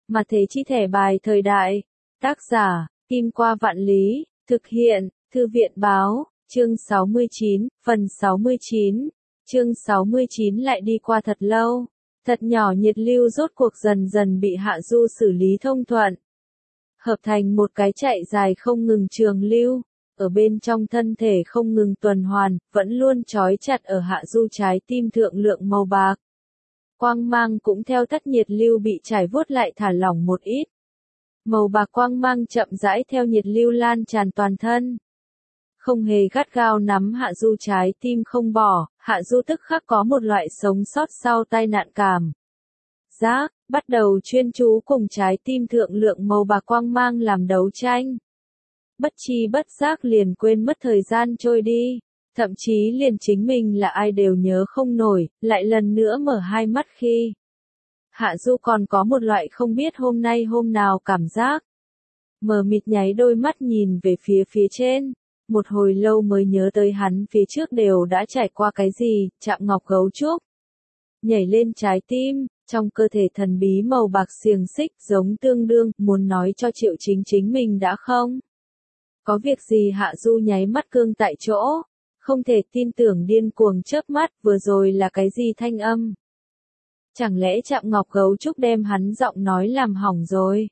Mà thế chi thẻ bài thời đại. Tác giả, Kim Qua Vạn Lý, thực hiện, Thư viện Báo, chương 69, phần 69. Chương 69 lại đi qua thật lâu. Thật nhỏ nhiệt lưu rốt cuộc dần dần bị Hạ Du xử lý thông thuận. Hợp thành một cái chạy dài không ngừng trường lưu. Ở bên trong thân thể không ngừng tuần hoàn, vẫn luôn trói chặt ở Hạ Du trái tim thượng lượng màu bạc. Quang mang cũng theo tất nhiệt lưu bị trải vuốt lại thả lỏng một ít. Màu bạc quang mang chậm rãi theo nhiệt lưu lan tràn toàn thân. Không hề gắt gao nắm Hạ Du trái tim không bỏ, Hạ Du tức khắc có một loại sống sót sau tai nạn cảm giác, bắt đầu chuyên chú cùng trái tim thượng lượng màu bạc quang mang làm đấu tranh. Bất chi bất giác liền quên mất thời gian trôi đi, thậm chí liền chính mình là ai đều nhớ không nổi, lại lần nữa mở hai mắt khi. Hạ Du còn có một loại không biết hôm nay hôm nào cảm giác. Mờ mịt nháy đôi mắt nhìn về phía trên, một hồi lâu mới nhớ tới hắn phía trước đều đã trải qua cái gì, chạm ngọc gấu trúc. Nhảy lên trái tim, trong cơ thể thần bí màu bạc xiềng xích giống tương đương, muốn nói cho Triệu Chính chính mình đã không. Có việc gì Hạ Du nháy mắt cương tại chỗ, không thể tin tưởng điên cuồng chớp mắt, vừa rồi là cái gì thanh âm. Chẳng lẽ chạm ngọc gấu trúc đem hắn giọng nói làm hỏng rồi.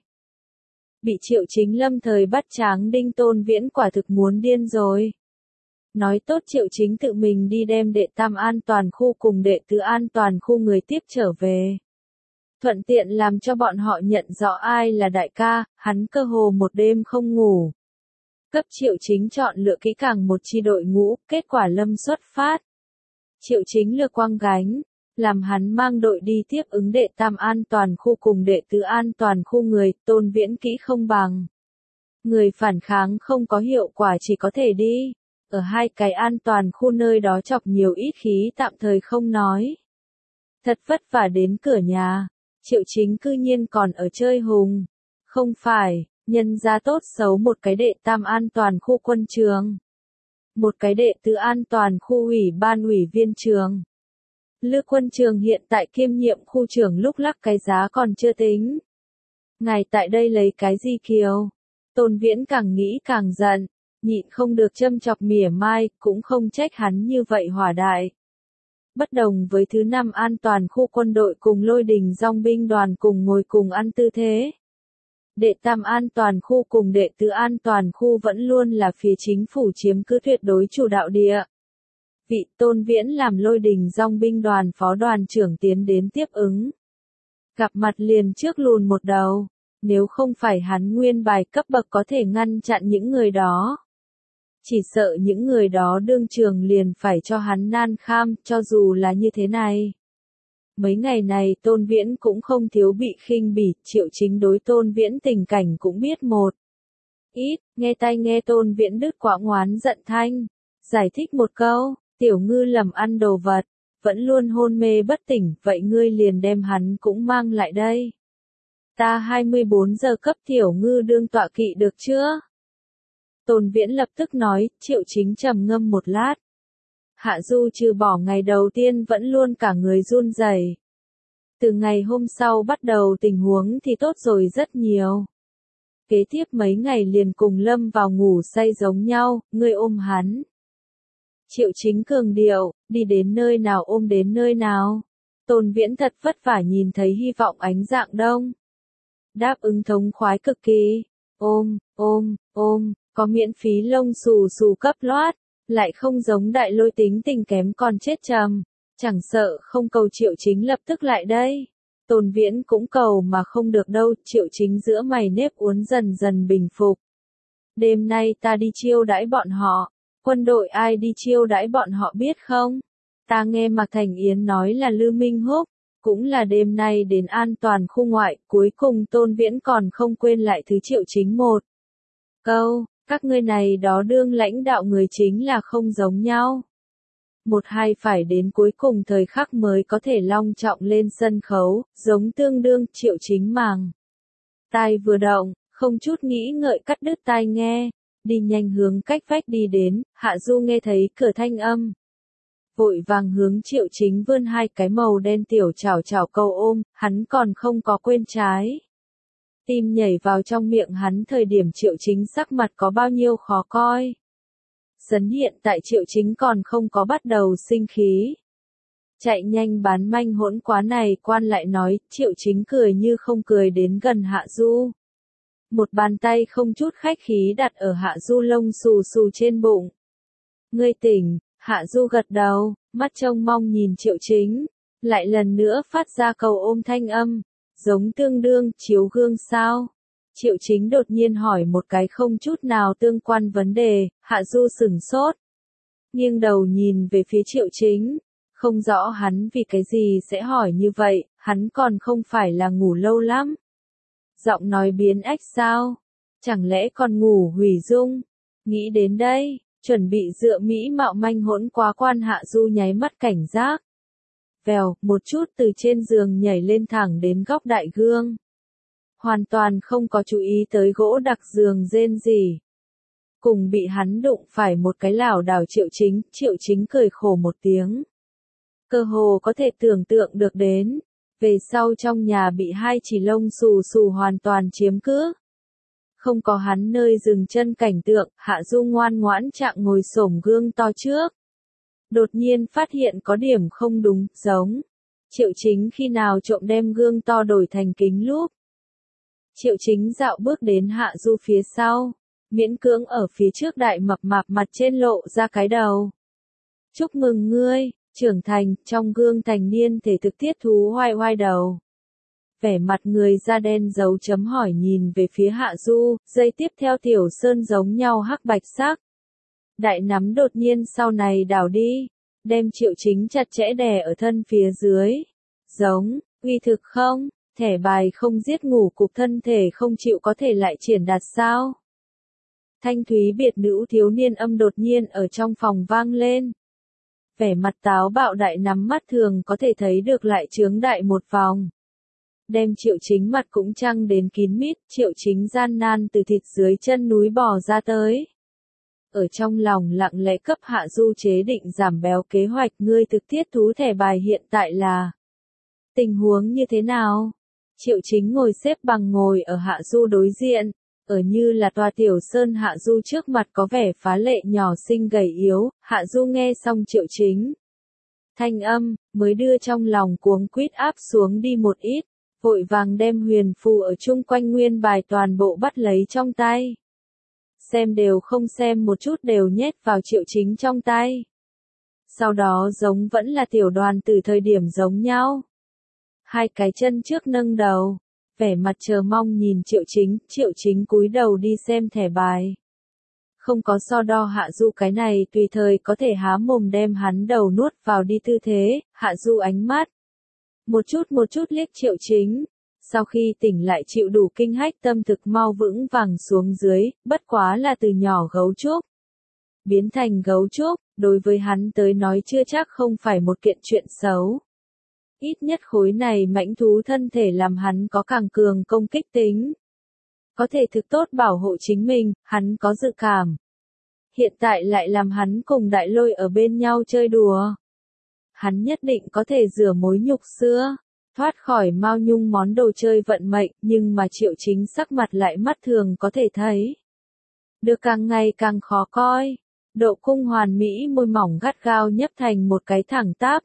Bị Triệu Chính lâm thời bắt Tráng Đinh Tôn Viễn quả thực muốn điên rồi. Nói tốt Triệu Chính tự mình đi đem đệ tam an toàn khu cùng đệ tứ an toàn khu người tiếp trở về. Thuận tiện làm cho bọn họ nhận rõ ai là đại ca, hắn cơ hồ một đêm không ngủ. Cấp Triệu Chính chọn lựa kỹ càng một chi đội ngũ, kết quả lâm xuất phát. Triệu Chính lừa quang gánh, làm hắn mang đội đi tiếp ứng đệ tam an toàn khu cùng đệ tứ an toàn khu người, Tôn Viễn kỹ không bằng. Người phản kháng không có hiệu quả chỉ có thể đi. Ở hai cái an toàn khu nơi đó chọc nhiều ít khí tạm thời không nói. Thật vất vả đến cửa nhà, Triệu Chính cư nhiên còn ở chơi hùng. Không phải, nhân ra tốt xấu một cái đệ tam an toàn khu quân trường. Một cái đệ tứ an toàn khu ủy ban ủy viên trường. Lư quân trường hiện tại kiêm nhiệm khu trưởng lúc lắc cái giá còn chưa tính. Ngài tại đây lấy cái gì kiều? Tôn Viễn càng nghĩ càng giận, nhịn không được châm chọc mỉa mai, cũng không trách hắn như vậy hỏa đại. Bất đồng với thứ 5 an toàn khu quân đội cùng Lôi Đình dòng binh đoàn cùng ngồi cùng ăn tư thế. Đệ tam an toàn khu cùng đệ tứ an toàn khu vẫn luôn là phía chính phủ chiếm cứ tuyệt đối chủ đạo địa. Vị Tôn Viễn làm Lôi Đình dòng binh đoàn phó đoàn trưởng tiến đến tiếp ứng. Gặp mặt liền trước lùn một đầu, nếu không phải hắn nguyên bài cấp bậc có thể ngăn chặn những người đó. Chỉ sợ những người đó đương trường liền phải cho hắn nan kham, cho dù là như thế này. Mấy ngày này Tôn Viễn cũng không thiếu bị khinh bỉ, Triệu Chính đối Tôn Viễn tình cảnh cũng biết một ít, nghe tai nghe Tôn Viễn đứt quãng oán giận thanh, giải thích một câu, tiểu ngư lầm ăn đồ vật, vẫn luôn hôn mê bất tỉnh, vậy ngươi liền đem hắn cũng mang lại đây. Ta 24 giờ cấp tiểu ngư đương tọa kỵ được chưa? Tôn Viễn lập tức nói, Triệu Chính trầm ngâm một lát. Hạ Du trừ bỏ ngày đầu tiên vẫn luôn cả người run rẩy. Từ ngày hôm sau bắt đầu tình huống thì tốt rồi rất nhiều. Kế tiếp mấy ngày liền cùng lâm vào ngủ say giống nhau, ngươi ôm hắn. Triệu Chính cường điệu, đi đến nơi nào ôm đến nơi nào. Tôn Viễn thật vất vả nhìn thấy hy vọng ánh dạng đông. Đáp ứng thống khoái cực kỳ. Ôm, có miễn phí lông xù xù cấp loát, lại không giống đại lôi tính tình kém còn chết trầm, chẳng sợ không cầu Triệu Chính lập tức lại đây. Tôn Viễn cũng cầu mà không được đâu, Triệu Chính giữa mày nếp uốn dần dần bình phục. Đêm nay ta đi chiêu đãi bọn họ, quân đội ai đi chiêu đãi bọn họ biết không? Ta nghe Mạc Thành Yến nói là Lư Minh Húc, cũng là đêm nay đến an toàn khu ngoại, cuối cùng Tôn Viễn còn không quên lại thứ Triệu Chính một câu. Các ngươi này đó đương lãnh đạo người chính là không giống nhau. Một hai phải đến cuối cùng thời khắc mới có thể long trọng lên sân khấu, giống tương đương Triệu Chính màng. Tai vừa động, không chút nghĩ ngợi cắt đứt tai nghe, đi nhanh hướng cách vách đi đến, Hạ Du nghe thấy cửa thanh âm. Vội vàng hướng Triệu Chính vươn hai cái màu đen tiểu chảo chảo câu ôm, hắn còn không có quên trái. Tim nhảy vào trong miệng hắn thời điểm Triệu Chính sắc mặt có bao nhiêu khó coi. Sấn hiện tại Triệu Chính còn không có bắt đầu sinh khí. Chạy nhanh bán manh hỗn quá này quan lại nói, Triệu Chính cười như không cười đến gần Hạ Du. Một bàn tay không chút khách khí đặt ở Hạ Du lông xù xù trên bụng. Ngươi tỉnh, Hạ Du gật đầu, mắt trông mong nhìn Triệu Chính, lại lần nữa phát ra cầu ôm thanh âm, giống tương đương, chiếu gương sao? Triệu Chính đột nhiên hỏi một cái không chút nào tương quan vấn đề, Hạ Du sửng sốt. Nghiêng đầu nhìn về phía Triệu Chính, không rõ hắn vì cái gì sẽ hỏi như vậy, hắn còn không phải là ngủ lâu lắm. Giọng nói biến ách sao? Chẳng lẽ còn ngủ hủy dung? Nghĩ đến đây, chuẩn bị dựa mỹ mạo manh hỗn quá quan Hạ Du nháy mắt cảnh giác. Vèo, một chút từ trên giường nhảy lên thẳng đến góc đại gương. Hoàn toàn không có chú ý tới gỗ đặc giường rên gì. Cùng bị hắn đụng phải một cái lảo đảo Triệu Chính cười khổ một tiếng. Cơ hồ có thể tưởng tượng được đến, về sau trong nhà bị hai chỉ lông xù xù hoàn toàn chiếm cứ. Không có hắn nơi dừng chân cảnh tượng, Hạ Du ngoan ngoãn trạng ngồi xổm gương to trước. Đột nhiên phát hiện có điểm không đúng, giống. Triệu Chính khi nào trộm đem gương to đổi thành kính lúp. Triệu Chính dạo bước đến Hạ Du phía sau, miễn cưỡng ở phía trước đại mập mạp mặt trên lộ ra cái đầu. Chúc mừng ngươi, trưởng thành, trong gương thành niên thể thực thiết thú hoai hoai đầu. Vẻ mặt người da đen dấu chấm hỏi nhìn về phía Hạ Du, dây tiếp theo Tiểu Sơn giống nhau hắc bạch sắc. Đại nắm đột nhiên sau này đảo đi, đem Triệu Chính chặt chẽ đè ở thân phía dưới. Giống, uy thực không, thẻ bài không giết ngủ cục thân thể không chịu có thể lại triển đạt sao. Thanh thúy biệt nữ thiếu niên âm đột nhiên ở trong phòng vang lên. Vẻ mặt táo bạo đại nắm mắt thường có thể thấy được lại trướng đại một vòng. Đem Triệu Chính mặt cũng trăng đến kín mít, Triệu Chính gian nan từ thịt dưới chân núi bò ra tới. Ở trong lòng lặng lẽ cấp Hạ Du chế định giảm béo kế hoạch ngươi thực thiết thú thẻ bài hiện tại là. Tình huống như thế nào? Triệu Chính ngồi xếp bằng ngồi ở Hạ Du đối diện, ở như là tòa tiểu sơn Hạ Du trước mặt có vẻ phá lệ nhỏ xinh gầy yếu, Hạ Du nghe xong Triệu Chính. Thanh âm, mới đưa trong lòng cuống quýt áp xuống đi một ít, vội vàng đem huyền phù ở chung quanh nguyên bài toàn bộ bắt lấy trong tay. Xem đều không xem một chút đều nhét vào Triệu Chính trong tay. Sau đó giống vẫn là tiểu đoàn từ thời điểm giống nhau. Hai cái chân trước nâng đầu, vẻ mặt chờ mong nhìn Triệu Chính cúi đầu đi xem thẻ bài. Không có so đo Hạ Du cái này tùy thời có thể há mồm đem hắn đầu nuốt vào đi tư thế, Hạ Du ánh mắt. Một chút liếc Triệu Chính. Sau khi tỉnh lại chịu đủ kinh hách tâm thực mau vững vàng xuống dưới, bất quá là từ nhỏ gấu trúc. Biến thành gấu trúc, đối với hắn tới nói chưa chắc không phải một kiện chuyện xấu. Ít nhất khối này mãnh thú thân thể làm hắn có càng cường công kích tính. Có thể thực tốt bảo hộ chính mình, hắn có dự cảm. Hiện tại lại làm hắn cùng đại lôi ở bên nhau chơi đùa. Hắn nhất định có thể rửa mối nhục xưa. Thoát khỏi Mao Nhung món đồ chơi vận mệnh, nhưng mà Triệu Chính sắc mặt lại mắt thường có thể thấy. Được càng ngày càng khó coi. Độ cung hoàn mỹ môi mỏng gắt gao nhấp thành một cái thẳng tắp.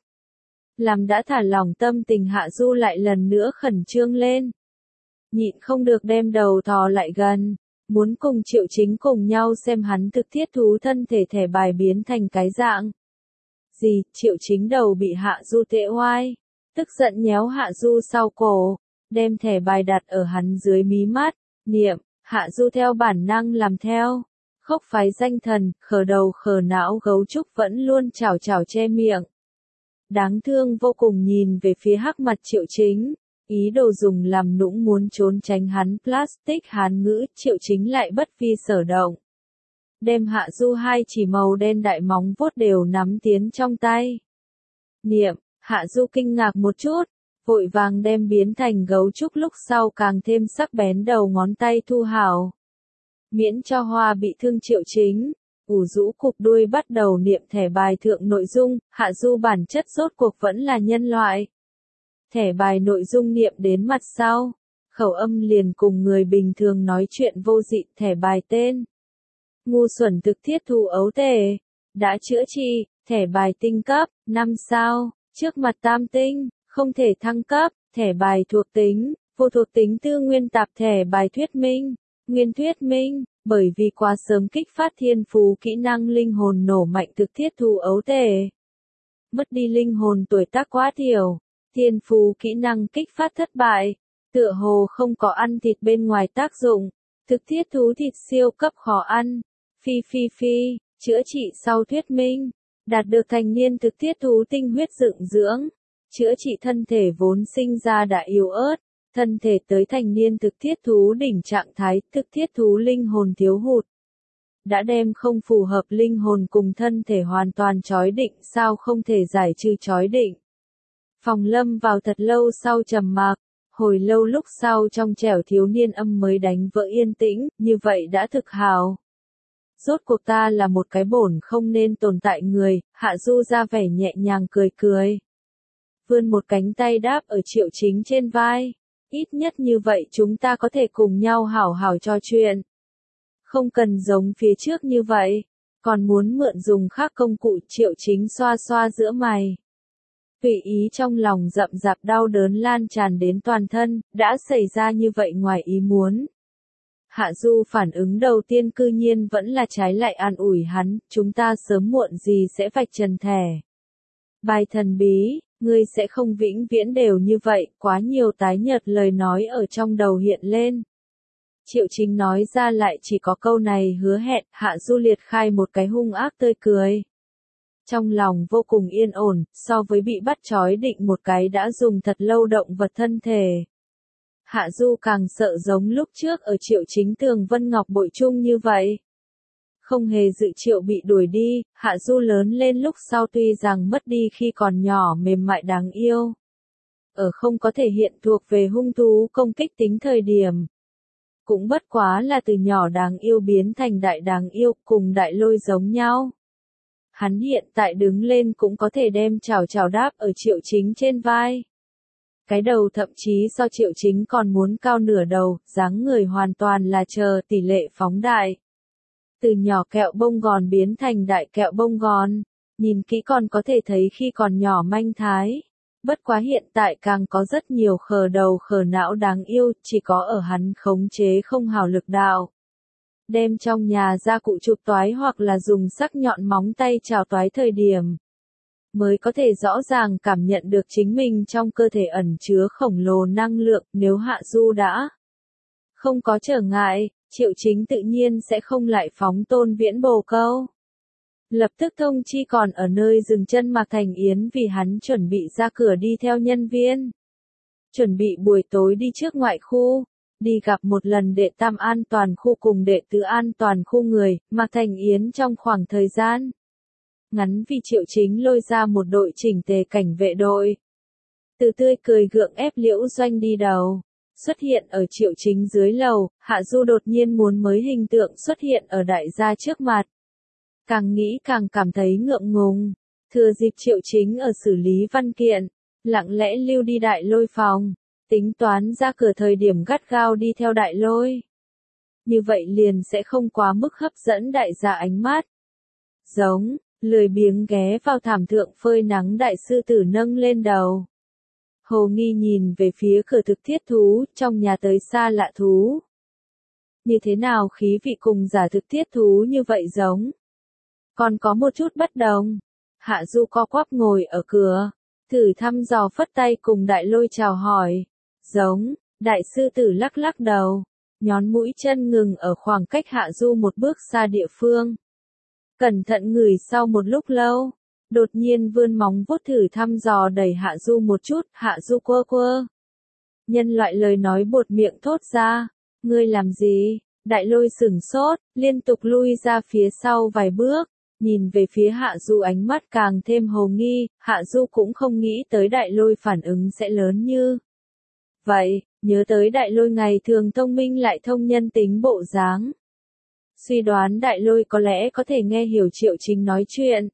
Làm đã thả lỏng tâm tình Hạ Du lại lần nữa khẩn trương lên. Nhịn không được đem đầu thò lại gần. Muốn cùng Triệu Chính cùng nhau xem hắn thực thiết thú thân thể thẻ bài biến thành cái dạng. Gì, Triệu Chính đầu bị Hạ Du tệ oai. Tức giận nhéo Hạ Du sau cổ, đem thẻ bài đặt ở hắn dưới mí mắt, niệm, Hạ Du theo bản năng làm theo. Khốc phái danh thần, khờ đầu khờ não gấu trúc vẫn luôn chảo chảo che miệng. Đáng thương vô cùng nhìn về phía hắc mặt Triệu Chính, ý đồ dùng làm nũng muốn trốn tránh hắn plastic hán ngữ, Triệu Chính lại bất vi sở động. Đem Hạ Du hai chỉ màu đen đại móng vuốt đều nắm tiến trong tay. Niệm. Hạ Du kinh ngạc một chút, vội vàng đem biến thành gấu trúc lúc sau càng thêm sắc bén đầu ngón tay thu hảo. Miễn cho hoa bị thương Triệu Chính, ủ rũ cục đuôi bắt đầu niệm thẻ bài thượng nội dung, Hạ Du bản chất rốt cuộc vẫn là nhân loại. Thẻ bài nội dung niệm đến mặt sau, khẩu âm liền cùng người bình thường nói chuyện vô dị, thẻ bài tên. Ngu xuẩn thực thiết thú ấu tể. Đã chữa trị, thẻ bài tinh cấp, 5 sao, trước mặt tam tinh, không thể thăng cấp, thẻ bài thuộc tính, vô thuộc tính tư nguyên tạp thẻ bài thuyết minh. Nguyên thuyết minh, bởi vì quá sớm kích phát thiên phú kỹ năng linh hồn nổ mạnh thực thiết thú ấu tể. Mất đi linh hồn tuổi tác quá thiểu, thiên phú kỹ năng kích phát thất bại, tựa hồ không có ăn thịt bên ngoài tác dụng, thực thiết thú thịt siêu cấp khó ăn, phi, chữa trị sau thuyết minh, đạt được thành niên thực thiết thú tinh huyết dựng dưỡng, chữa trị thân thể vốn sinh ra đã yếu ớt, thân thể tới thành niên thực thiết thú đỉnh trạng thái, thực thiết thú linh hồn thiếu hụt. Đã đem không phù hợp linh hồn cùng thân thể hoàn toàn trói định, sao không thể giải trừ trói định. Phòng lâm vào thật lâu sau trầm mặc, hồi lâu lúc sau trong trẻo thiếu niên âm mới đánh vỡ yên tĩnh, như vậy đã thực hào. Rốt cuộc ta là một cái bổn không nên tồn tại người, Hạ Du ra vẻ nhẹ nhàng cười. Vươn một cánh tay đáp ở Triệu Chính trên vai. Ít nhất như vậy chúng ta có thể cùng nhau hảo hảo trò chuyện. Không cần giống phía trước như vậy, còn muốn mượn dùng khác công cụ. Triệu Chính xoa xoa giữa mày. Tùy ý trong lòng rậm rạp đau đớn lan tràn đến toàn thân, đã xảy ra như vậy ngoài ý muốn. Hạ Du phản ứng đầu tiên cư nhiên vẫn là trái lại an ủi hắn, chúng ta sớm muộn gì sẽ vạch trần thẻ. Bài thần bí, ngươi sẽ không vĩnh viễn đều như vậy, quá nhiều tái nhợt lời nói ở trong đầu hiện lên. Triệu Chính nói ra lại chỉ có câu này hứa hẹn, Hạ Du liệt khai một cái hung ác tươi cười. Trong lòng vô cùng yên ổn, so với bị bắt trói định một cái đã dùng thật lâu động vật thân thể. Hạ Du càng sợ giống lúc trước ở Triệu Chính Tường Vân Ngọc bội chung như vậy. Không hề dự Triệu bị đuổi đi, Hạ Du lớn lên lúc sau tuy rằng mất đi khi còn nhỏ mềm mại đáng yêu. Ở không có thể hiện thuộc về hung thú công kích tính thời điểm. Cũng bất quá là từ nhỏ đáng yêu biến thành đại đáng yêu, cùng Đại Lôi giống nhau. Hắn hiện tại đứng lên cũng có thể đem chảo đáp ở Triệu Chính trên vai. Cái đầu thậm chí so Triệu Chính còn muốn cao nửa đầu, dáng người hoàn toàn là chờ tỷ lệ phóng đại. Từ nhỏ kẹo bông gòn biến thành đại kẹo bông gòn, nhìn kỹ còn có thể thấy khi còn nhỏ manh thái. Bất quá hiện tại càng có rất nhiều khờ đầu khờ não đáng yêu, chỉ có ở hắn khống chế không hào lực đạo. Đem trong nhà gia cụ chụp toái hoặc là dùng sắc nhọn móng tay chào toái thời điểm. Mới có thể rõ ràng cảm nhận được chính mình trong cơ thể ẩn chứa khổng lồ năng lượng. Nếu Hạ Du đã không có trở ngại, Triệu Chính tự nhiên sẽ không lại phóng Tôn Viễn bồ câu. Lập tức thông chi còn ở nơi dừng chân Mạc Thành Yến vì hắn chuẩn bị ra cửa đi theo nhân viên. Chuẩn bị buổi tối đi trước ngoại khu, đi gặp một lần đệ tam an toàn khu cùng đệ tứ an toàn khu người, Mạc Thành Yến trong khoảng thời gian ngắn vì Triệu Chính lôi ra một đội chỉnh tề cảnh vệ đội. Từ tươi cười gượng ép Liễu Doanh đi đầu. Xuất hiện ở Triệu Chính dưới lầu, Hạ Du đột nhiên muốn mới hình tượng xuất hiện ở đại gia trước mặt. Càng nghĩ càng cảm thấy ngượng ngùng. Thừa dịp Triệu Chính ở xử lý văn kiện, lặng lẽ lưu đi Đại Lôi phòng, tính toán ra cửa thời điểm gắt gao đi theo Đại Lôi. Như vậy liền sẽ không quá mức hấp dẫn đại gia ánh mắt. Giống, lười biếng ghé vào thảm thượng phơi nắng đại sư tử nâng lên đầu. Hồ nghi nhìn về phía cửa thực thiết thú, trong nhà tới xa lạ thú. Như thế nào khí vị cùng giả thực thiết thú như vậy giống? Còn có một chút bất đồng. Hạ Du co quắp ngồi ở cửa, thử thăm dò phất tay cùng Đại Lôi chào hỏi. Giống, đại sư tử lắc lắc đầu, nhón mũi chân ngừng ở khoảng cách Hạ Du một bước xa địa phương. Cẩn thận ngửi sau một lúc lâu, đột nhiên vươn móng vuốt thử thăm dò đẩy Hạ Du một chút, Hạ Du quơ. Nhân loại lời nói buột miệng thốt ra, ngươi làm gì? Đại Lôi sửng sốt, liên tục lui ra phía sau vài bước, nhìn về phía Hạ Du ánh mắt càng thêm hồ nghi, Hạ Du cũng không nghĩ tới Đại Lôi phản ứng sẽ lớn như vậy, nhớ tới Đại Lôi ngày thường thông minh lại thông nhân tính bộ dáng. Suy đoán Đại Lôi có lẽ có thể nghe hiểu Triệu Chính nói chuyện.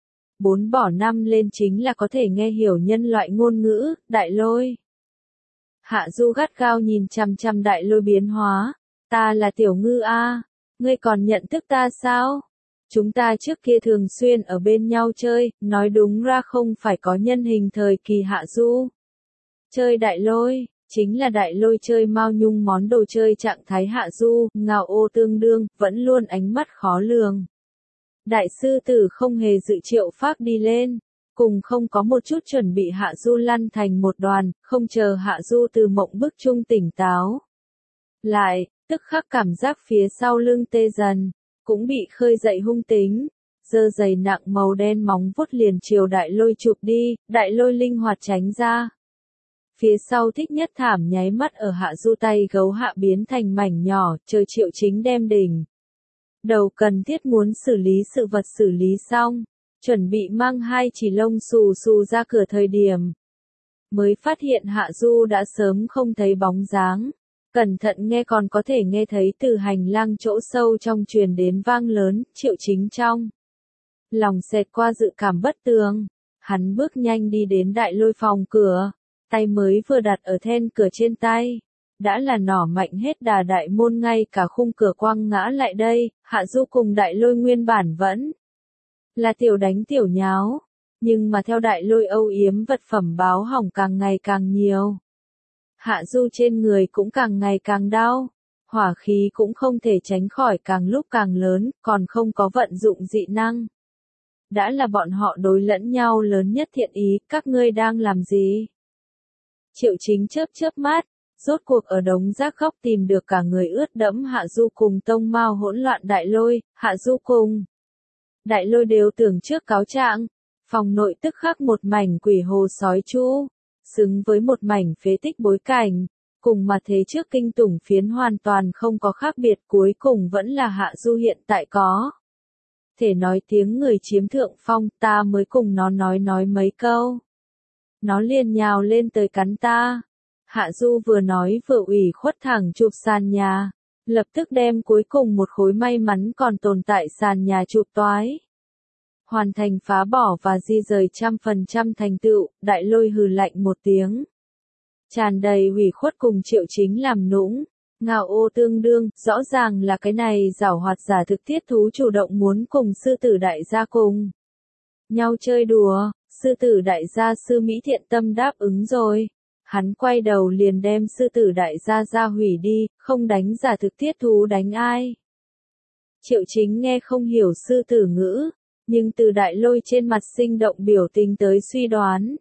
4 bỏ 5 lên chính là có thể nghe hiểu nhân loại ngôn ngữ, Đại Lôi. Hạ Du gắt gao nhìn chằm chằm Đại Lôi biến hóa. Ta là Tiểu Ngư a, ngươi còn nhận thức ta sao? Chúng ta trước kia thường xuyên ở bên nhau chơi, nói đúng ra không phải có nhân hình thời kỳ Hạ Du. Chơi Đại Lôi, chính là Đại Lôi chơi Mao Nhung món đồ chơi trạng thái Hạ Du, ngao ô tương đương, vẫn luôn ánh mắt khó lường. Đại sư tử không hề dự triệu phác đi lên, cùng không có một chút chuẩn bị Hạ Du lăn thành một đoàn, không chờ Hạ Du từ mộng bức trung tỉnh táo. Lại, tức khắc cảm giác phía sau lưng tê dần, cũng bị khơi dậy hung tính, giơ giày nặng màu đen móng vuốt liền chiều Đại Lôi chụp đi, Đại Lôi linh hoạt tránh ra. Phía sau thích nhất thảm nháy mắt ở Hạ Du tay gấu hạ biến thành mảnh nhỏ, chờ Triệu Chính đem đỉnh đầu cần thiết muốn xử lý sự vật xử lý xong, chuẩn bị mang hai chỉ lông xù xù ra cửa thời điểm. Mới phát hiện Hạ Du đã sớm không thấy bóng dáng, cẩn thận nghe còn có thể nghe thấy từ hành lang chỗ sâu trong truyền đến vang lớn, Triệu Chính trong lòng xẹt qua dự cảm bất tường, hắn bước nhanh đi đến Đại Lôi phòng cửa, tay mới vừa đặt ở then cửa trên tay. Đã là nỏ mạnh hết đà đại môn ngay cả khung cửa quăng ngã lại đây, Hạ Du cùng Đại Lôi nguyên bản vẫn là tiểu đánh tiểu nháo, nhưng mà theo Đại Lôi âu yếm vật phẩm báo hỏng càng ngày càng nhiều. Hạ Du trên người cũng càng ngày càng đau, hỏa khí cũng không thể tránh khỏi càng lúc càng lớn, còn không có vận dụng dị năng. Đã là bọn họ đối lẫn nhau lớn nhất thiện ý, các ngươi đang làm gì? Triệu Chính chớp chớp mắt. Rốt cuộc ở đống rác góc tìm được cả người ướt đẫm Hạ Du cùng tông mao hỗn loạn Đại Lôi, Hạ Du cùng Đại Lôi đều tưởng trước cáo trạng, phòng nội tức khắc một mảnh quỷ hồ sói chu, xứng với một mảnh phế tích bối cảnh, cùng mà thế trước kinh tủng phiến hoàn toàn không có khác biệt, cuối cùng vẫn là Hạ Du hiện tại có. Thể nói tiếng người chiếm thượng phong, ta mới cùng nó nói mấy câu. Nó liền nhào lên tới cắn ta. Hạ Du vừa nói vừa ủy khuất thẳng chụp sàn nhà, lập tức đem cuối cùng một khối may mắn còn tồn tại sàn nhà chụp toái. Hoàn thành phá bỏ và di rời 100% thành tựu, Đại Lôi hừ lạnh một tiếng. Tràn đầy ủy khuất cùng Triệu Chính làm nũng, ngao ô tương đương, rõ ràng là cái này giảo hoạt giả thực thiết thú chủ động muốn cùng sư tử đại gia cùng nhau chơi đùa, sư tử đại gia sư Mỹ thiện tâm đáp ứng rồi. Hắn quay đầu liền đem sư tử đại gia ra hủy đi, không đánh giả thực thiết thú đánh ai. Triệu Chính nghe không hiểu sư tử ngữ, nhưng từ Đại Lôi trên mặt sinh động biểu tình tới suy đoán.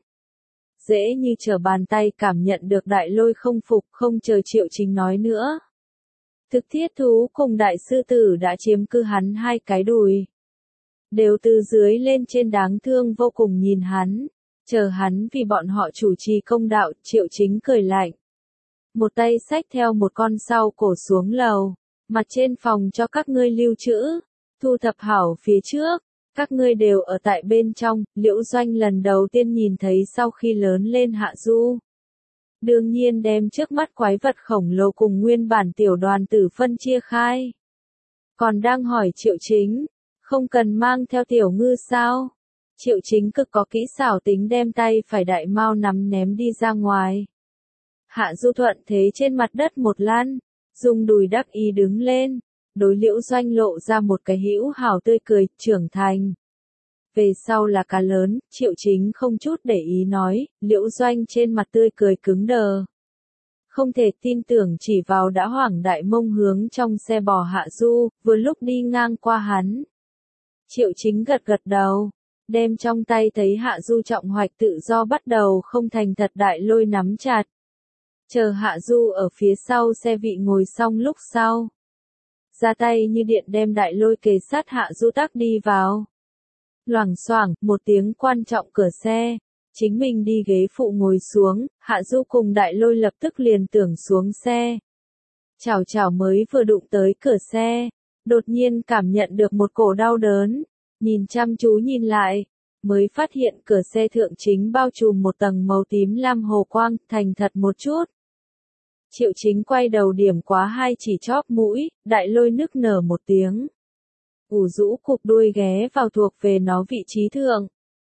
Dễ như trở bàn tay cảm nhận được Đại Lôi không phục, không chờ Triệu Chính nói nữa. Thực thiết thú cùng đại sư tử đã chiếm cư hắn hai cái đùi. Đều từ dưới lên trên đáng thương vô cùng nhìn hắn. Chờ hắn vì bọn họ chủ trì công đạo, Triệu Chính cười lạnh. Một tay xách theo một con sau cổ xuống lầu, mặt trên phòng cho các ngươi lưu trữ, thu thập hảo phía trước, các ngươi đều ở tại bên trong, Liễu Doanh lần đầu tiên nhìn thấy sau khi lớn lên Hạ Du. Đương nhiên đem trước mắt quái vật khổng lồ cùng nguyên bản tiểu đoàn tử phân chia khai. Còn đang hỏi Triệu Chính, không cần mang theo Tiểu Ngư sao? Triệu Chính cực có kỹ xảo tính đem tay phải đại mao nắm ném đi ra ngoài. Hạ Du thuận thế trên mặt đất một lăn, dùng đùi đắc ý đứng lên, đối Liễu Doanh lộ ra một cái hữu hảo tươi cười, trưởng thành. Về sau là cá lớn, Triệu Chính không chút để ý nói, Liễu Doanh trên mặt tươi cười cứng đờ. Không thể tin tưởng chỉ vào đã hoảng đại mông hướng trong xe bò Hạ Du, vừa lúc đi ngang qua hắn. Triệu Chính gật gật đầu. Đem trong tay thấy Hạ Du trọng hoạch tự do bắt đầu không thành thật Đại Lôi nắm chặt. Chờ Hạ Du ở phía sau xe vị ngồi xong lúc sau. Ra tay như điện đem Đại Lôi kề sát Hạ Du tắc đi vào. Loảng xoảng, một tiếng quan trọng cửa xe. Chính mình đi ghế phụ ngồi xuống, Hạ Du cùng Đại Lôi lập tức liền tưởng xuống xe. Chào chào mới vừa đụng tới cửa xe. Đột nhiên cảm nhận được một cổ đau đớn. Nhìn chăm chú nhìn lại, mới phát hiện cửa xe thượng chính bao trùm một tầng màu tím lam hồ quang, thành thật một chút. Triệu Chính quay đầu điểm quá hai chỉ chóp mũi, Đại Lôi nức nở một tiếng. Ủ rũ cụp đuôi ghé vào thuộc về nó vị trí thượng.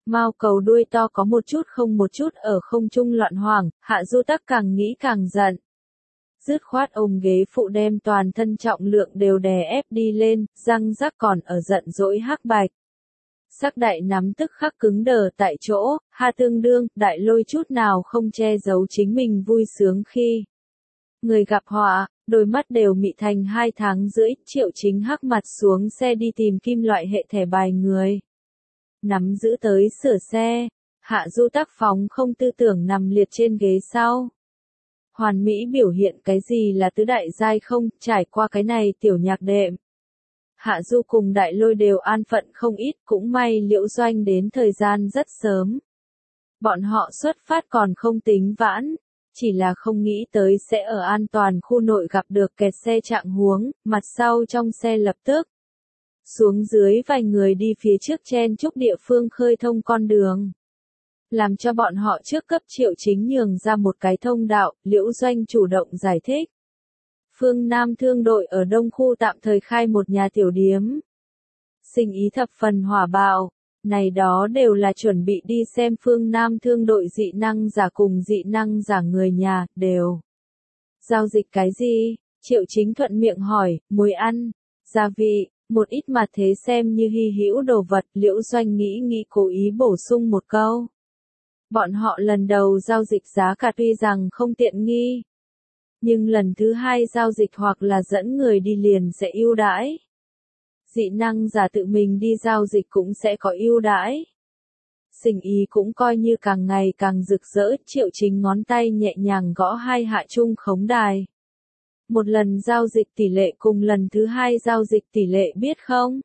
Mao cầu đuôi to có một chút không một chút ở không trung loạn hoảng, Hạ Du Tắc càng nghĩ càng giận. Dứt khoát ôm ghế phụ đem toàn thân trọng lượng đều đè ép đi lên, răng rắc còn ở giận dỗi hắc bạch. Sắc đại nắm tức khắc cứng đờ tại chỗ, Hạ tương đương, đại lôi chút nào không che giấu chính mình vui sướng khi người gặp họa, đôi mắt đều mị thành 2 tháng rưỡi, Triệu Chính hắc mặt xuống xe đi tìm kim loại hệ thẻ bài người. Nắm giữ tới sửa xe, Hạ Du Tác phóng không tư tưởng nằm liệt trên ghế sau. Hoàn mỹ biểu hiện cái gì là tứ đại giai không, trải qua cái này tiểu nhạc đệm. Hạ Du cùng đại lôi đều an phận không ít, cũng may Liễu Doanh đến thời gian rất sớm. Bọn họ xuất phát còn không tính vãn, chỉ là không nghĩ tới sẽ ở an toàn khu nội gặp được kẹt xe trạng huống, mặt sau trong xe lập tức. Xuống dưới vài người đi phía trước chen chúc địa phương khơi thông con đường. Làm cho bọn họ trước cấp Triệu Chính nhường ra một cái thông đạo, Liễu Doanh chủ động giải thích. Phương Nam thương đội ở Đông Khu tạm thời khai một nhà tiểu điếm. Sinh ý thập phần hỏa bạo, này đó đều là chuẩn bị đi xem Phương Nam thương đội dị năng giả cùng dị năng giả người nhà, đều. Giao dịch cái gì? Triệu Chính thuận miệng hỏi, muối ăn, gia vị, một ít mà thế xem như hy hữu đồ vật, Liễu Doanh nghĩ cố ý bổ sung một câu. Bọn họ lần đầu giao dịch giá cả tuy rằng không tiện nghi, nhưng lần thứ 2 giao dịch hoặc là dẫn người đi liền sẽ ưu đãi. Dị năng giả tự mình đi giao dịch cũng sẽ có ưu đãi. Sinh ý cũng coi như càng ngày càng rực rỡ, Triệu Chính ngón tay nhẹ nhàng gõ 2 hạ trung khống đài. Một lần giao dịch tỷ lệ cùng lần thứ 2 giao dịch tỷ lệ biết không?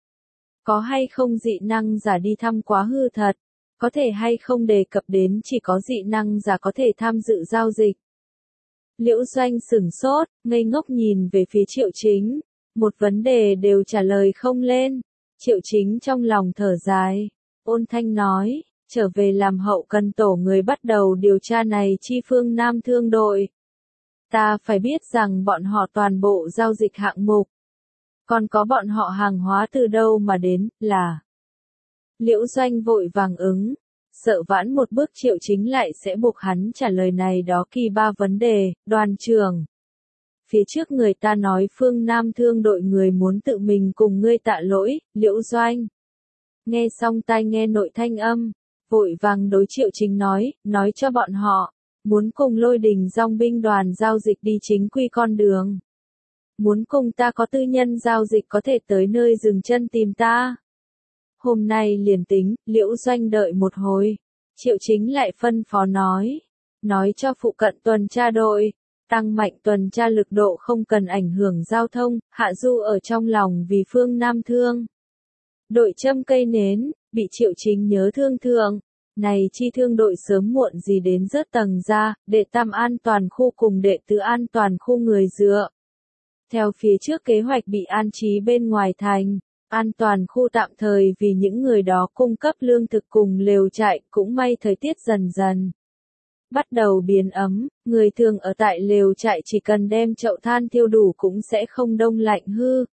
Có hay không dị năng giả đi thăm quá hư thật? Có thể hay không đề cập đến chỉ có dị năng giả có thể tham dự giao dịch? Liễu Doanh sửng sốt, ngây ngốc nhìn về phía Triệu Chính. Một vấn đề đều trả lời không lên. Triệu Chính trong lòng thở dài. Ôn thanh nói, trở về làm hậu cần tổ người bắt đầu điều tra này chi Phương Nam thương đội. Ta phải biết rằng bọn họ toàn bộ giao dịch hạng mục. Còn có bọn họ hàng hóa từ đâu mà đến, là. Liễu Doanh vội vàng ứng. Sợ vãn một bước Triệu Chính lại sẽ buộc hắn trả lời này đó kỳ 3 vấn đề, đoàn trưởng. Phía trước người ta nói Phương Nam thương đội người muốn tự mình cùng ngươi tạ lỗi, Liễu Doanh. Nghe xong tai nghe nội thanh âm, vội vàng đối Triệu Chính nói cho bọn họ, muốn cùng Lôi Đình dòng binh đoàn giao dịch đi chính quy con đường. Muốn cùng ta có tư nhân giao dịch có thể tới nơi dừng chân tìm ta. Hôm nay liền tính, Liễu Doanh đợi một hồi. Triệu Chính lại phân phó nói cho phụ cận tuần tra đội, tăng mạnh tuần tra lực độ không cần ảnh hưởng giao thông, Hạ Du ở trong lòng vì Phương Nam thương. Đội châm cây nến, bị Triệu Chính nhớ thương thượng. Này chi thương đội sớm muộn gì đến rớt tầng ra, đệ tam an toàn khu cùng đệ tứ an toàn khu người dựa. Theo phía trước kế hoạch bị an trí bên ngoài thành. An toàn khu tạm thời vì những người đó cung cấp lương thực cùng lều trại, cũng may thời tiết dần dần bắt đầu biến ấm, người thường ở tại lều trại chỉ cần đem chậu than thiêu đủ cũng sẽ không đông lạnh hư.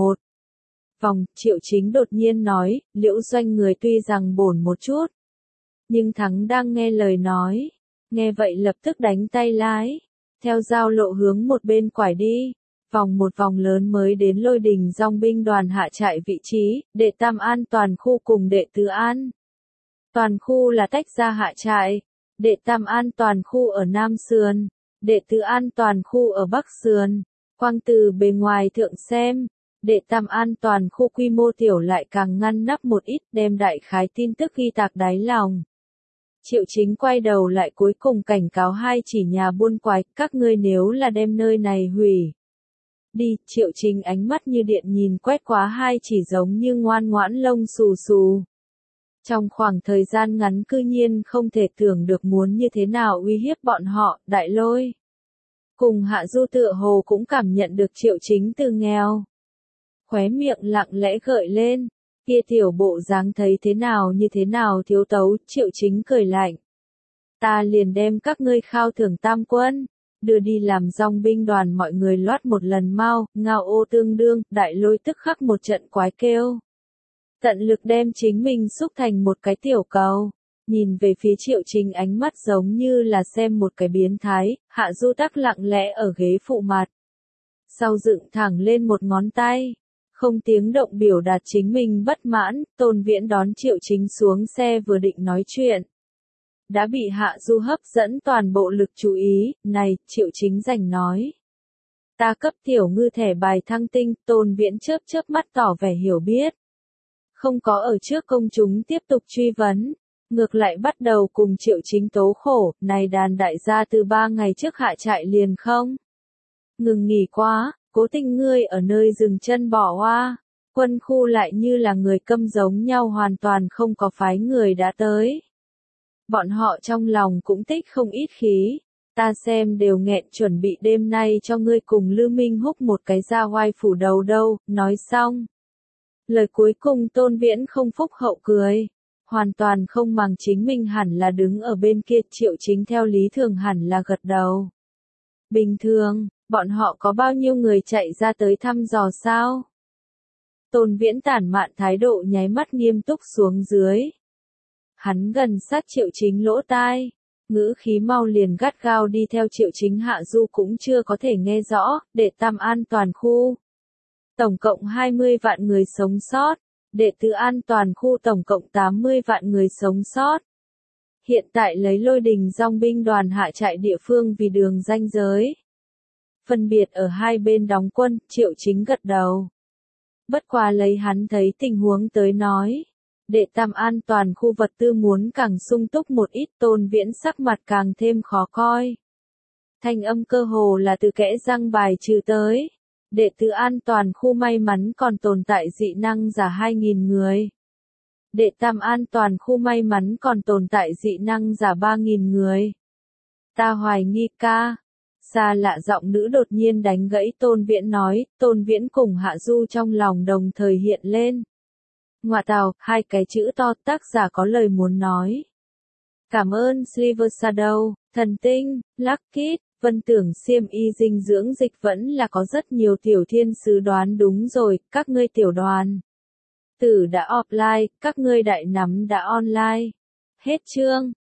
Vòng, Triệu Chính đột nhiên nói, Liễu Doanh người tuy rằng bổn một chút, nhưng thắng đang nghe lời nói, nghe vậy lập tức đánh tay lái, theo giao lộ hướng một bên quải đi. Một vòng lớn mới đến Lôi Đình dòng binh đoàn hạ trại vị trí, đệ tam an toàn khu cùng đệ tứ an. Toàn khu là tách ra hạ trại, đệ tam an toàn khu ở Nam Sườn, đệ tứ an toàn khu ở Bắc Sườn. Quang từ bề ngoài thượng xem, đệ tam an toàn khu quy mô tiểu lại càng ngăn nắp một ít, đem đại khái tin tức ghi tạc đáy lòng. Triệu Chính quay đầu lại cuối cùng cảnh cáo 2 chỉ nhà buôn quái, các ngươi nếu là đem nơi này hủy. Đi, Triệu Chính ánh mắt như điện nhìn quét quá 2 chỉ giống như ngoan ngoãn lông xù xù. Trong khoảng thời gian ngắn cư nhiên không thể tưởng được muốn như thế nào uy hiếp bọn họ, Đại Lôi. Cùng Hạ Du tựa hồ cũng cảm nhận được Triệu Chính từ nghèo. Khóe miệng lặng lẽ gợi lên, kia tiểu bộ dáng thấy thế nào thiếu tấu, Triệu Chính cười lạnh. Ta liền đem các ngươi khao thưởng tam quân. Đưa đi làm dòng binh đoàn mọi người loát một lần mau, ngao ô tương đương, Đại Lôi tức khắc một trận quái kêu. Tận lực đem chính mình xúc thành một cái tiểu cầu. Nhìn về phía Triệu Chính ánh mắt giống như là xem một cái biến thái, Hạ Du Tắc lặng lẽ ở ghế phụ mặt. Sau dựng thẳng lên một ngón tay. Không tiếng động biểu đạt chính mình bất mãn, Tôn Viễn đón Triệu Chính xuống xe vừa định nói chuyện. Đã bị Hạ Du hấp dẫn toàn bộ lực chú ý, này, Triệu Chính rành nói. Ta cấp tiểu ngư thẻ bài thăng tinh, Tôn Viễn chớp mắt tỏ vẻ hiểu biết. Không có ở trước công chúng tiếp tục truy vấn. Ngược lại bắt đầu cùng Triệu Chính tố khổ, này đàn đại gia từ 3 ngày trước hạ trại liền không. Ngừng nghỉ quá, cố tình ngươi ở nơi dừng chân bỏ hoa. Quân khu lại như là người câm giống nhau hoàn toàn không có phái người đã tới. Bọn họ trong lòng cũng tích không ít khí. Ta xem đều nghẹn chuẩn bị đêm nay cho ngươi cùng Lư Minh Húc một cái ra oai phủ đầu đâu, nói xong. Lời cuối cùng Tôn Viễn không phúc hậu cười. Hoàn toàn không màng chính mình hẳn là đứng ở bên kia, Triệu Chính theo lý thường hẳn là gật đầu. Bình thường, bọn họ có bao nhiêu người chạy ra tới thăm dò sao? Tôn Viễn tản mạn thái độ nháy mắt nghiêm túc xuống dưới. Hắn gần sát Triệu Chính lỗ tai, ngữ khí mau liền gắt gao đi theo Triệu Chính. Hạ Du cũng chưa có thể nghe rõ, đệ tam an toàn khu. Tổng cộng 20 vạn người sống sót. Đệ tứ an toàn khu tổng cộng 80 vạn người sống sót. Hiện tại lấy Lôi Đình dòng binh đoàn hạ trại địa phương vì đường ranh giới. Phân biệt ở hai bên đóng quân, Triệu Chính gật đầu. Bất quá lấy hắn thấy tình huống tới nói. Đệ tam an toàn khu vật tư muốn càng sung túc một ít, Tôn Viễn sắc mặt càng thêm khó coi. Thanh âm cơ hồ là từ kẽ răng bài trừ tới. Đệ tứ an toàn khu may mắn còn tồn tại dị năng giả 2.000 người. Đệ tam an toàn khu may mắn còn tồn tại dị năng giả 3.000 người. Ta hoài nghi ca. Xa lạ giọng nữ đột nhiên đánh gãy Tôn Viễn nói, Tôn Viễn cùng Hạ Du trong lòng đồng thời hiện lên. Ngoạ tào, hai cái chữ to, tác giả có lời muốn nói. Cảm ơn Silver Shadow, thần tinh, Lucky. Vân tưởng xiêm y dinh dưỡng dịch vẫn là có rất nhiều tiểu thiên sứ đoán đúng rồi, các ngươi tiểu đoàn. Tử đã offline, các ngươi đại nắm đã online. Hết chương.